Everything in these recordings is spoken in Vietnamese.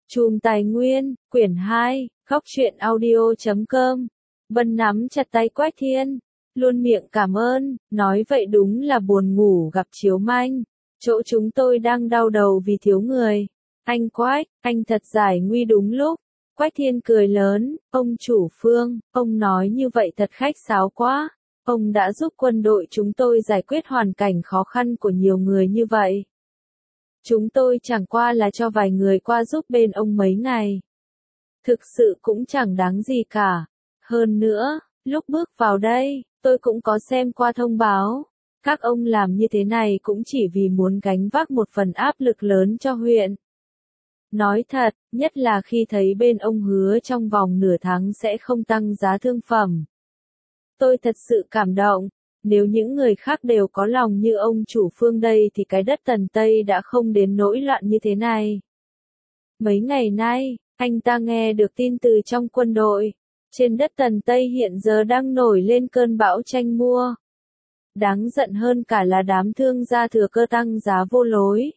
Chùm Tài Nguyên, quyển 2, Góc truyện audio.com. Vân nắm chặt tay Quách Thiên, luôn miệng cảm ơn, nói vậy đúng là buồn ngủ gặp chiếu manh. Chỗ chúng tôi đang đau đầu vì thiếu người. Anh Quách, anh thật giải nguy đúng lúc. Quách Thiên cười lớn, ông chủ Phương, ông nói như vậy thật khách sáo quá. Ông đã giúp quân đội chúng tôi giải quyết hoàn cảnh khó khăn của nhiều người như vậy. Chúng tôi chẳng qua là cho vài người qua giúp bên ông mấy ngày. Thực sự cũng chẳng đáng gì cả. Hơn nữa, lúc bước vào đây, tôi cũng có xem qua thông báo. Các ông làm như thế này cũng chỉ vì muốn gánh vác một phần áp lực lớn cho huyện. Nói thật, nhất là khi thấy bên ông hứa trong vòng nửa tháng sẽ không tăng giá thương phẩm. Tôi thật sự cảm động. Nếu những người khác đều có lòng như ông chủ Phương đây thì cái đất Tần Tây đã không đến nỗi loạn như thế này. Mấy ngày nay, anh ta nghe được tin từ trong quân đội. Trên đất Tần Tây hiện giờ đang nổi lên cơn bão tranh mua. Đáng giận hơn cả là đám thương gia thừa cơ tăng giá vô lối.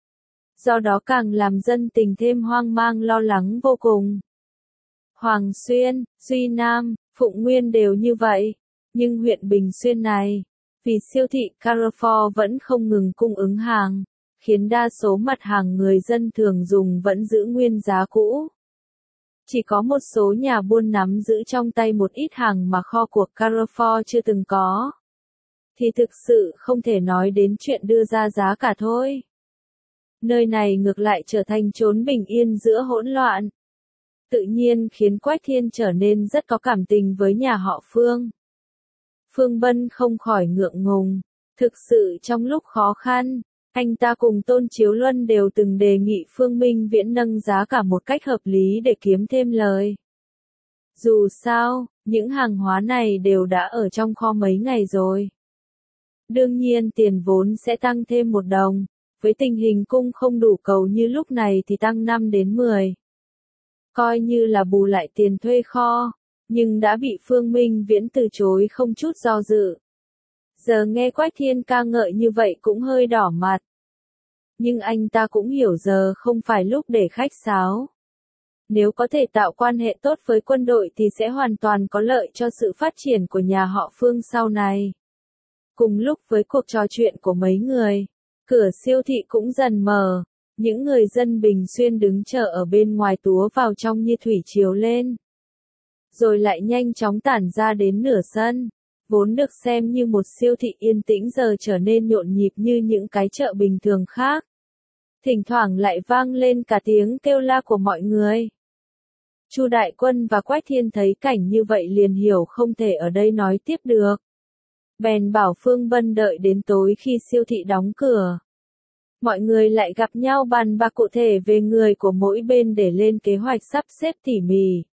Do đó càng làm dân tình thêm hoang mang lo lắng vô cùng. Hoàng Xuyên, Duy Nam, Phụng Nguyên đều như vậy. Nhưng huyện Bình Xuyên này, vì siêu thị Carrefour vẫn không ngừng cung ứng hàng, khiến đa số mặt hàng người dân thường dùng vẫn giữ nguyên giá cũ. Chỉ có một số nhà buôn nắm giữ trong tay một ít hàng mà kho của Carrefour chưa từng có. Thì thực sự không thể nói đến chuyện đưa ra giá cả thôi. Nơi này ngược lại trở thành chốn bình yên giữa hỗn loạn. Tự nhiên khiến Quách Thiên trở nên rất có cảm tình với nhà họ Phương. Phương Bân không khỏi ngượng ngùng. Thực sự trong lúc khó khăn, anh ta cùng Tôn Chiếu Luân đều từng đề nghị Phương Minh Viễn nâng giá cả một cách hợp lý để kiếm thêm lời. Dù sao, những hàng hóa này đều đã ở trong kho mấy ngày rồi. Đương nhiên tiền vốn sẽ tăng thêm 1 đồng, với tình hình cung không đủ cầu như lúc này thì tăng 5 đến 10. Coi như là bù lại tiền thuê kho. Nhưng đã bị Phương Minh Viễn từ chối không chút do dự. Giờ nghe Quách Thiên ca ngợi như vậy cũng hơi đỏ mặt. Nhưng anh ta cũng hiểu giờ không phải lúc để khách sáo. Nếu có thể tạo quan hệ tốt với quân đội thì sẽ hoàn toàn có lợi cho sự phát triển của nhà họ Phương sau này. Cùng lúc với cuộc trò chuyện của mấy người, cửa siêu thị cũng dần mở. Những người dân Bình Xuyên đứng chờ ở bên ngoài túa vào trong như thủy triều lên. Rồi lại nhanh chóng tản ra đến nửa sân, vốn được xem như một siêu thị yên tĩnh giờ trở nên nhộn nhịp như những cái chợ bình thường khác. Thỉnh thoảng lại vang lên cả tiếng kêu la của mọi người. Chu Đại Quân và Quách Thiên thấy cảnh như vậy liền hiểu không thể ở đây nói tiếp được. Bèn bảo Phương Bân đợi đến tối khi siêu thị đóng cửa. Mọi người lại gặp nhau bàn bạc cụ thể về người của mỗi bên để lên kế hoạch sắp xếp tỉ mỉ.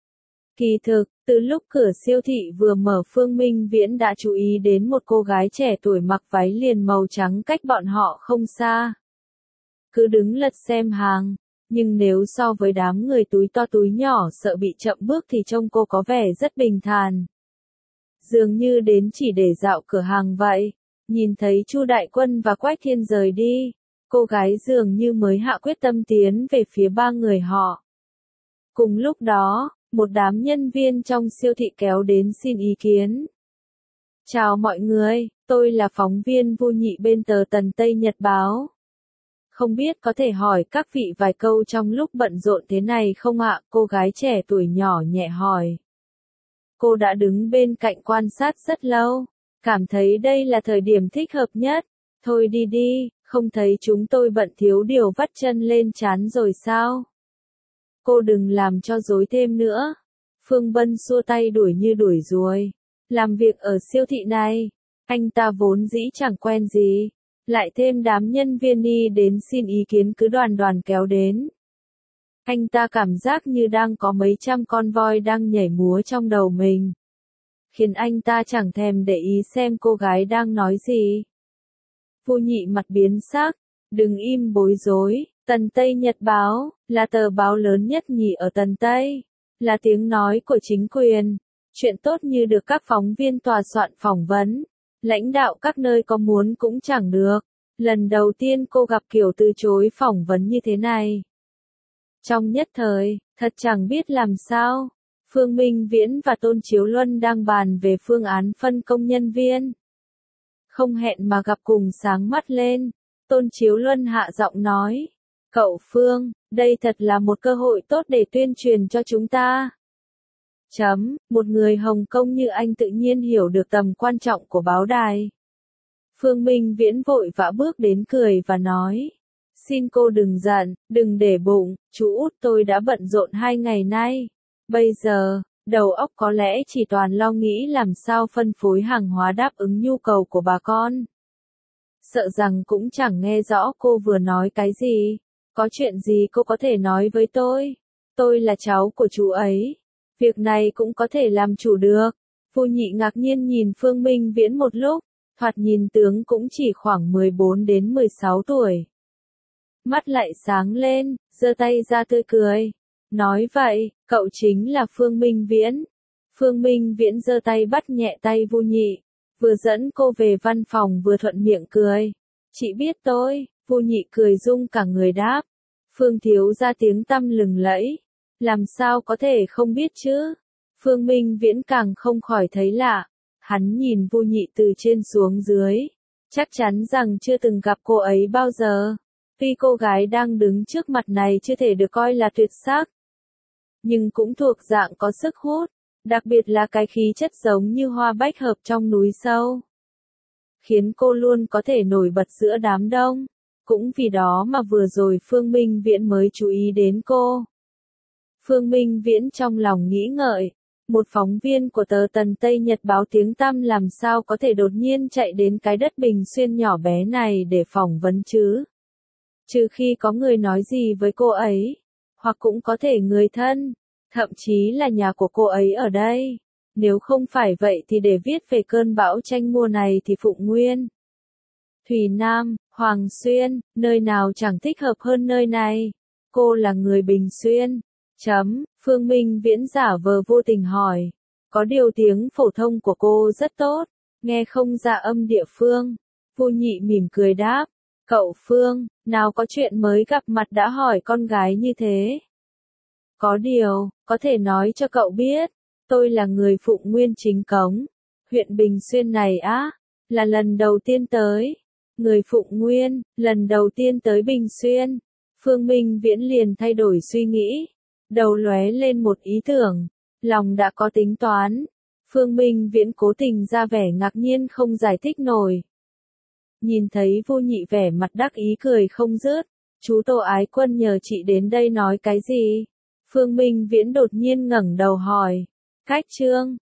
Kỳ thực, từ lúc cửa siêu thị vừa mở Phương Minh Viễn đã chú ý đến một cô gái trẻ tuổi mặc váy liền màu trắng cách bọn họ không xa. Cứ đứng lật xem hàng, nhưng nếu so với đám người túi to túi nhỏ sợ bị chậm bước thì trông cô có vẻ rất bình thản. Dường như đến chỉ để dạo cửa hàng vậy. Nhìn thấy Chu Đại Quân và Quách Thiên rời đi, cô gái dường như mới hạ quyết tâm tiến về phía 3 người họ. Cùng lúc đó, một đám nhân viên trong siêu thị kéo đến xin ý kiến. Chào mọi người, tôi là phóng viên Vu Nhị bên tờ Tần Tây Nhật Báo. Không biết có thể hỏi các vị vài câu trong lúc bận rộn thế này không ạ? Cô gái trẻ tuổi nhỏ nhẹ hỏi. Cô đã đứng bên cạnh quan sát rất lâu, cảm thấy đây là thời điểm thích hợp nhất. Thôi đi đi, không thấy chúng tôi bận thiếu điều vắt chân lên trán rồi sao? Cô đừng làm cho rối thêm nữa. Phương Bân xua tay đuổi như đuổi ruồi. Làm việc ở siêu thị này, anh ta vốn dĩ chẳng quen gì. Lại thêm đám nhân viên đi đến xin ý kiến cứ đoàn đoàn kéo đến. Anh ta cảm giác như đang có mấy trăm con voi đang nhảy múa trong đầu mình. Khiến anh ta chẳng thèm để ý xem cô gái đang nói gì. Vu Nhị mặt biến sắc. Đừng im bối rối. Tần Tây Nhật Báo, là tờ báo lớn nhất nhì ở Tần Tây, là tiếng nói của chính quyền. Chuyện tốt như được các phóng viên tòa soạn phỏng vấn, lãnh đạo các nơi có muốn cũng chẳng được. Lần đầu tiên cô gặp kiểu từ chối phỏng vấn như thế này. Trong nhất thời, thật chẳng biết làm sao. Phương Minh Viễn và Tôn Chiếu Luân đang bàn về phương án phân công nhân viên. Không hẹn mà gặp cùng sáng mắt lên. Tôn Chiếu Luân hạ giọng nói. Cậu Phương, đây thật là một cơ hội tốt để tuyên truyền cho chúng ta. Một người Hồng Kông như anh tự nhiên hiểu được tầm quan trọng của báo đài. Phương Minh Viễn vội vã bước đến cười và nói. Xin cô đừng giận, đừng để bụng, chú út tôi đã bận rộn 2 ngày nay. Bây giờ, đầu óc có lẽ chỉ toàn lo nghĩ làm sao phân phối hàng hóa đáp ứng nhu cầu của bà con. Sợ rằng cũng chẳng nghe rõ cô vừa nói cái gì. Có chuyện gì cô có thể nói với tôi? Tôi là cháu của chú ấy. Việc này cũng có thể làm chủ được. Vu Nhị ngạc nhiên nhìn Phương Minh Viễn một lúc, thoạt nhìn tướng cũng chỉ khoảng 14 đến 16 tuổi. Mắt lại sáng lên, giơ tay ra tươi cười. Nói vậy, cậu chính là Phương Minh Viễn. Phương Minh Viễn giơ tay bắt nhẹ tay Vu Nhị, vừa dẫn cô về văn phòng vừa thuận miệng cười. Chị biết tôi, Vu Nhị cười rung cả người đáp. Phương thiếu ra tiếng tăm lừng lẫy. Làm sao có thể không biết chứ? Phương Minh Viễn càng không khỏi thấy lạ. Hắn nhìn Vu Nhị từ trên xuống dưới. Chắc chắn rằng chưa từng gặp cô ấy bao giờ. Tuy cô gái đang đứng trước mặt này chưa thể được coi là tuyệt sắc, nhưng cũng thuộc dạng có sức hút, đặc biệt là cái khí chất giống như hoa bách hợp trong núi sâu. Khiến cô luôn có thể nổi bật giữa đám đông. Cũng vì đó mà vừa rồi Phương Minh Viễn mới chú ý đến cô. Phương Minh Viễn trong lòng nghĩ ngợi, một phóng viên của tờ Tần Tây Nhật báo tiếng tăm làm sao có thể đột nhiên chạy đến cái đất Bình Xuyên nhỏ bé này để phỏng vấn chứ? Trừ khi có người nói gì với cô ấy, hoặc cũng có thể người thân, thậm chí là nhà của cô ấy ở đây. Nếu không phải vậy thì để viết về cơn bão tranh mùa này thì Phụng Nguyên, Thùy Nam, Hoàng Xuyên, nơi nào chẳng thích hợp hơn nơi này. Cô là người Bình Xuyên. Phương Minh Viễn giả vờ vô tình hỏi. Có điều tiếng phổ thông của cô rất tốt, nghe không ra âm địa phương. Vu Nhị mỉm cười đáp. Cậu Phương, nào có chuyện mới gặp mặt đã hỏi con gái như thế. Có điều, có thể nói cho cậu biết, tôi là người Phụng Nguyên chính cống. Huyện Bình Xuyên này á, là lần đầu tiên tới. Người Phụng Nguyên, lần đầu tiên tới Bình Xuyên. Phương Minh Viễn liền thay đổi suy nghĩ. Đầu lóe lên một ý tưởng. Lòng đã có tính toán. Phương Minh Viễn cố tình ra vẻ ngạc nhiên không giải thích nổi. Nhìn thấy Vu Nhị vẻ mặt đắc ý cười không dứt. Chú Tô Ái Quân nhờ chị đến đây nói cái gì? Phương Minh Viễn đột nhiên ngẩng đầu hỏi. Cách Trương,